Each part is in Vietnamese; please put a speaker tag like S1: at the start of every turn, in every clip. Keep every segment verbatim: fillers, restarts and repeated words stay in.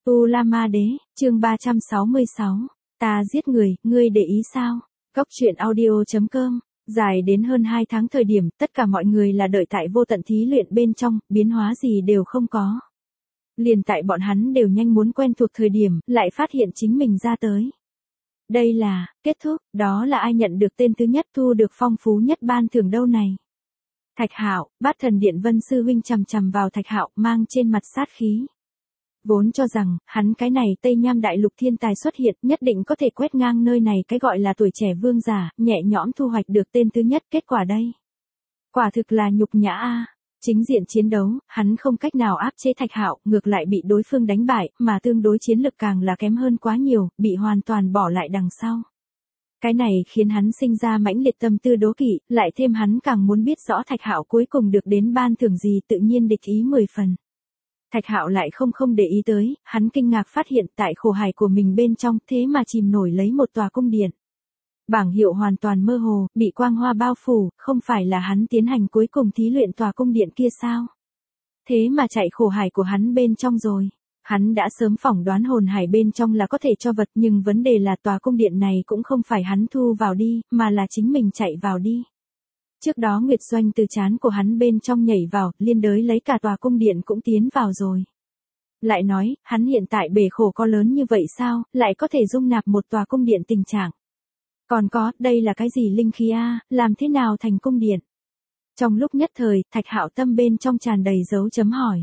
S1: U La Ma Đế, chương ba trăm sáu mươi sáu. Ta giết người, ngươi để ý sao? Cốc truyện audio chấm com. Dài đến hơn hai tháng thời điểm, tất cả mọi người là đợi tại vô tận thí luyện bên trong, biến hóa gì đều không có. Liền tại bọn hắn đều nhanh muốn quen thuộc thời điểm, lại phát hiện chính mình ra tới. Đây là, kết thúc, đó là ai nhận được tên thứ nhất thu được phong phú nhất ban thưởng đâu này. Thạch Hạo, Bát Thần Điện Vân sư huynh chằm chằm vào Thạch Hạo, mang trên mặt sát khí. Vốn cho rằng, hắn cái này Tây Nham Đại Lục thiên tài xuất hiện, nhất định có thể quét ngang nơi này cái gọi là tuổi trẻ vương giả, nhẹ nhõm thu hoạch được tên thứ nhất, kết quả đây. Quả thực là nhục nhã a. Chính diện chiến đấu, hắn không cách nào áp chế Thạch Hạo, ngược lại bị đối phương đánh bại, mà tương đối chiến lực càng là kém hơn quá nhiều, bị hoàn toàn bỏ lại đằng sau. Cái này khiến hắn sinh ra mãnh liệt tâm tư đố kỵ, lại thêm hắn càng muốn biết rõ Thạch Hạo cuối cùng được đến ban thưởng gì, tự nhiên địch ý mười phần. Thạch Hạo lại không không để ý tới, hắn kinh ngạc phát hiện tại khổ hải của mình bên trong, thế mà chìm nổi lấy một tòa cung điện. Bảng hiệu hoàn toàn mơ hồ, bị quang hoa bao phủ, không phải là hắn tiến hành cuối cùng thí luyện tòa cung điện kia sao? Thế mà chạy khổ hải của hắn bên trong rồi. Hắn đã sớm phỏng đoán hồn hải bên trong là có thể cho vật, nhưng vấn đề là tòa cung điện này cũng không phải hắn thu vào đi, mà là chính mình chạy vào đi. Trước đó Nguyệt Doanh từ trán của hắn bên trong nhảy vào, liên đới lấy cả tòa cung điện cũng tiến vào rồi. Lại nói, hắn hiện tại bể khổ có lớn như vậy sao, lại có thể dung nạp một tòa cung điện tình trạng. Còn có, đây là cái gì linh khí a, làm thế nào thành cung điện? Trong lúc nhất thời, Thạch Hạo tâm bên trong tràn đầy dấu chấm hỏi.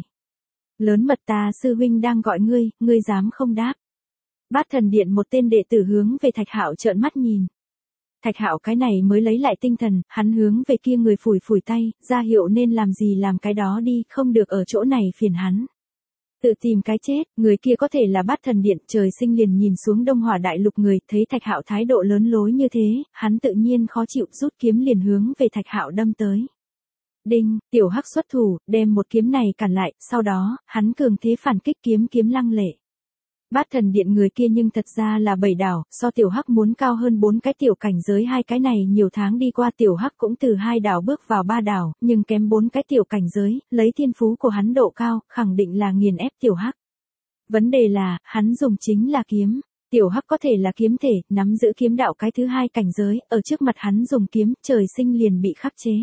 S1: Lớn mật ta sư huynh đang gọi ngươi, ngươi dám không đáp. Bát Thần Điện một tên đệ tử hướng về Thạch Hạo trợn mắt nhìn. Thạch Hạo cái này mới lấy lại tinh thần, hắn hướng về kia người phủi phủi tay, ra hiệu nên làm gì làm cái đó đi, không được ở chỗ này phiền hắn. Tự tìm cái chết, người kia có thể là Bát Thần Điện, trời sinh liền nhìn xuống Đông Hỏa Đại Lục người, thấy Thạch Hạo thái độ lớn lối như thế, hắn tự nhiên khó chịu, rút kiếm liền hướng về Thạch Hạo đâm tới. Đinh, tiểu hắc xuất thủ, đem một kiếm này cản lại, sau đó, hắn cường thế phản kích kiếm kiếm lăng lệ. Bát Thần Điện người kia nhưng thật ra là bảy đảo, so tiểu hắc muốn cao hơn bốn cái tiểu cảnh giới, hai cái này nhiều tháng đi qua tiểu hắc cũng từ hai đảo bước vào ba đảo, nhưng kém bốn cái tiểu cảnh giới, lấy thiên phú của hắn độ cao, khẳng định là nghiền ép tiểu hắc. Vấn đề là, hắn dùng chính là kiếm. Tiểu hắc có thể là kiếm thể, nắm giữ kiếm đạo cái thứ hai cảnh giới, ở trước mặt hắn dùng kiếm, trời sinh liền bị khắc chế.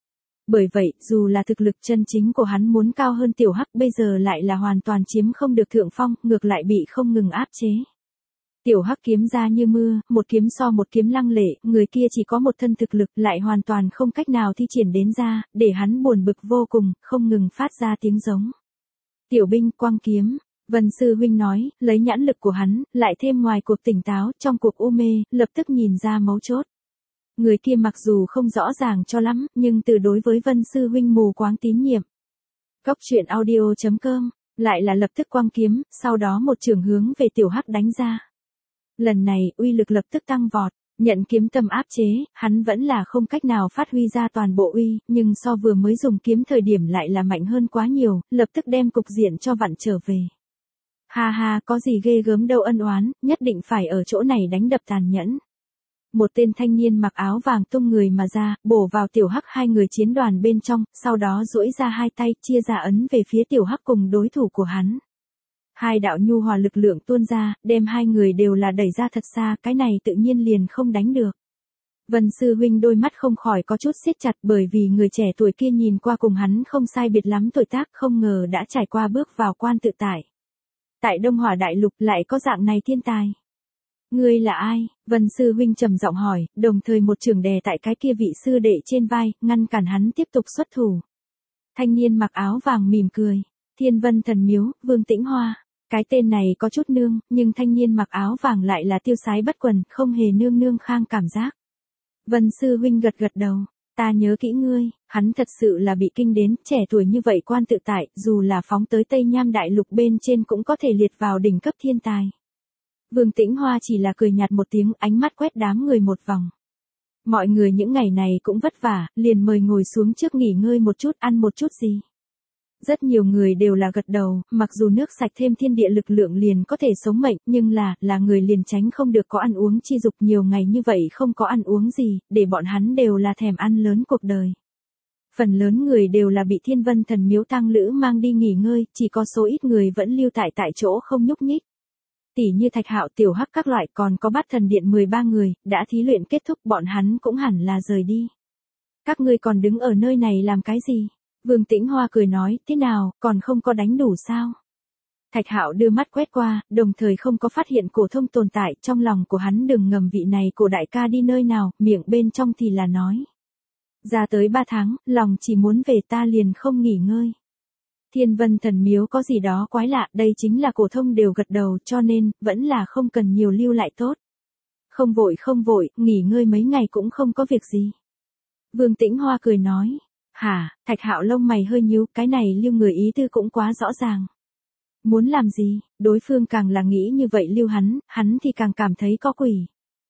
S1: Bởi vậy, dù là thực lực chân chính của hắn muốn cao hơn tiểu hắc, bây giờ lại là hoàn toàn chiếm không được thượng phong, ngược lại bị không ngừng áp chế. Tiểu hắc kiếm ra như mưa, một kiếm so một kiếm lăng lệ, người kia chỉ có một thân thực lực, lại hoàn toàn không cách nào thi triển đến ra, để hắn buồn bực vô cùng, không ngừng phát ra tiếng giống. Tiểu binh quang kiếm, Vân sư huynh nói, lấy nhãn lực của hắn, lại thêm ngoài cuộc tỉnh táo, trong cuộc u mê, lập tức nhìn ra mấu chốt. Người kia mặc dù không rõ ràng cho lắm, nhưng từ đối với Vân sư huynh mù quáng tín nhiệm. Cốc truyện audio chấm com, lại là lập tức quang kiếm, sau đó một trường hướng về tiểu hắc đánh ra. Lần này, uy lực lập tức tăng vọt, nhận kiếm tâm áp chế, hắn vẫn là không cách nào phát huy ra toàn bộ uy, nhưng so vừa mới dùng kiếm thời điểm lại là mạnh hơn quá nhiều, lập tức đem cục diện cho vặn trở về. Ha ha, có gì ghê gớm đâu ân oán, nhất định phải ở chỗ này đánh đập tàn nhẫn. Một tên thanh niên mặc áo vàng tung người mà ra, bổ vào tiểu hắc hai người chiến đoàn bên trong, sau đó duỗi ra hai tay, chia ra ấn về phía tiểu hắc cùng đối thủ của hắn. Hai đạo nhu hòa lực lượng tuôn ra, đem hai người đều là đẩy ra thật xa, cái này tự nhiên liền không đánh được. Vân sư huynh đôi mắt không khỏi có chút siết chặt, bởi vì người trẻ tuổi kia nhìn qua cùng hắn không sai biệt lắm tuổi tác, không ngờ đã trải qua bước vào quan tự tại. Tại Đông Hỏa Đại Lục lại có dạng này thiên tài. Ngươi là ai? Vân sư huynh trầm giọng hỏi, đồng thời một trường đè tại cái kia vị sư đệ trên vai, ngăn cản hắn tiếp tục xuất thủ. Thanh niên mặc áo vàng mỉm cười, Thiên Vân Thần Miếu, Vương Tĩnh Hoa. Cái tên này có chút nương, nhưng thanh niên mặc áo vàng lại là tiêu sái bất quần, không hề nương nương khang cảm giác. Vân sư huynh gật gật đầu, ta nhớ kỹ ngươi, hắn thật sự là bị kinh đến, trẻ tuổi như vậy quan tự tại, dù là phóng tới Tây Nham Đại Lục bên trên cũng có thể liệt vào đỉnh cấp thiên tài. Vương Tĩnh Hoa chỉ là cười nhạt một tiếng, ánh mắt quét đám người một vòng. Mọi người những ngày này cũng vất vả, liền mời ngồi xuống trước nghỉ ngơi một chút, ăn một chút gì. Rất nhiều người đều là gật đầu, mặc dù nước sạch thêm thiên địa lực lượng liền có thể sống mệnh, nhưng là, là người liền tránh không được có ăn uống chi dục, nhiều ngày như vậy không có ăn uống gì, để bọn hắn đều là thèm ăn lớn cuộc đời. Phần lớn người đều là bị Thiên Vân Thần Miếu tang lữ mang đi nghỉ ngơi, chỉ có số ít người vẫn lưu tại tại chỗ không nhúc nhích. Tỷ như Thạch Hạo, Tiểu Hắc các loại, còn có Bát Thần Điện mười ba người, đã thí luyện kết thúc bọn hắn cũng hẳn là rời đi. Các ngươi còn đứng ở nơi này làm cái gì? Vương Tĩnh Hoa cười nói, thế nào, còn không có đánh đủ sao? Thạch Hạo đưa mắt quét qua, đồng thời không có phát hiện Cổ Thông tồn tại, trong lòng của hắn đừng ngầm vị này của đại ca đi nơi nào, miệng bên trong thì là nói. Ra tới ba tháng, lòng chỉ muốn về ta liền không nghỉ ngơi. Thiên Vân Thần Miếu có gì đó quái lạ, đây chính là Cổ Thông đều gật đầu, cho nên, vẫn là không cần nhiều lưu lại tốt. Không vội không vội, nghỉ ngơi mấy ngày cũng không có việc gì. Vương Tĩnh Hoa cười nói, hả, Thạch Hạo lông mày hơi nhíu, cái này lưu người ý tư cũng quá rõ ràng. Muốn làm gì, đối phương càng là nghĩ như vậy lưu hắn, hắn thì càng cảm thấy có quỷ.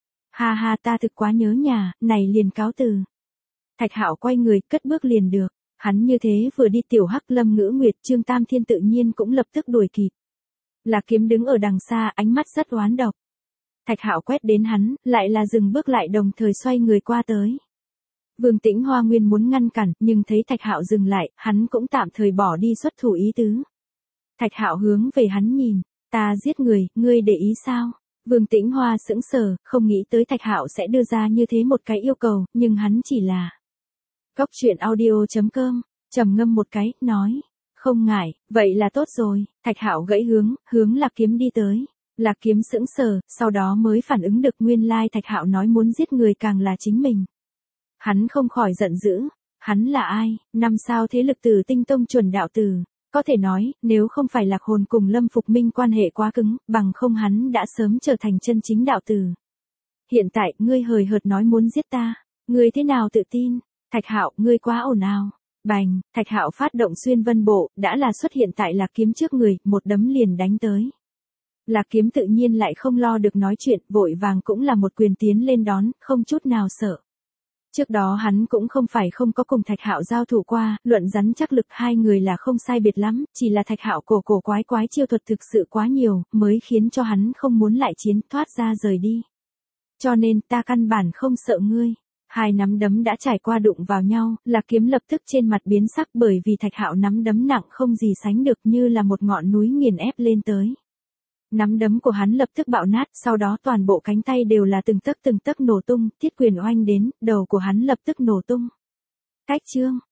S1: Ha ha, ta thực quá nhớ nhà, này liền cáo từ. Thạch Hạo quay người, cất bước liền được. Hắn như thế vừa đi, Tiểu Hắc, Lâm Ngữ Nguyệt, Trương Tam Thiên tự nhiên cũng lập tức đuổi kịp. Lạc Kiếm đứng ở đằng xa, ánh mắt rất oán độc. Thạch Hạo quét đến hắn, lại là dừng bước lại đồng thời xoay người qua tới. Vương Tĩnh Hoa nguyên muốn ngăn cản, nhưng thấy Thạch Hạo dừng lại, hắn cũng tạm thời bỏ đi xuất thủ ý tứ. Thạch Hạo hướng về hắn nhìn, ta giết người, ngươi để ý sao? Vương Tĩnh Hoa sững sờ, không nghĩ tới Thạch Hạo sẽ đưa ra như thế một cái yêu cầu, nhưng hắn chỉ là. Cốc truyện audio chấm com, trầm ngâm một cái, nói, không ngại, vậy là tốt rồi. Thạch Hạo gãy hướng, hướng Lạc Kiếm đi tới. Lạc Kiếm sững sờ, sau đó mới phản ứng được nguyên lai Thạch Hạo nói muốn giết người càng là chính mình. Hắn không khỏi giận dữ, hắn là ai, năm sao thế lực Tử Tinh Tông chuẩn đạo tử. Có thể nói, nếu không phải Lạc Hồn cùng Lâm Phục Minh quan hệ quá cứng, bằng không hắn đã sớm trở thành chân chính đạo tử. Hiện tại, ngươi hời hợt nói muốn giết ta, ngươi thế nào tự tin? Thạch Hạo, ngươi quá ồn ào. Bành, Thạch Hạo phát động xuyên vân bộ, đã là xuất hiện tại Lạc Kiếm trước người, một đấm liền đánh tới. Lạc Kiếm tự nhiên lại không lo được nói chuyện, vội vàng cũng là một quyền tiến lên đón, không chút nào sợ. Trước đó hắn cũng không phải không có cùng Thạch Hạo giao thủ qua, luận rắn chắc lực hai người là không sai biệt lắm, chỉ là Thạch Hạo cổ cổ quái quái chiêu thuật thực sự quá nhiều, mới khiến cho hắn không muốn lại chiến, thoát ra rời đi. Cho nên ta căn bản không sợ ngươi. Hai nắm đấm đã trải qua đụng vào nhau, Lạc Kiếm lập tức trên mặt biến sắc bởi vì Thạch Hạo nắm đấm nặng không gì sánh được như là một ngọn núi nghiền ép lên tới. Nắm đấm của hắn lập tức bạo nát, sau đó toàn bộ cánh tay đều là từng tấc từng tấc nổ tung, thiết quyền oanh đến, đầu của hắn lập tức nổ tung. Cách chương,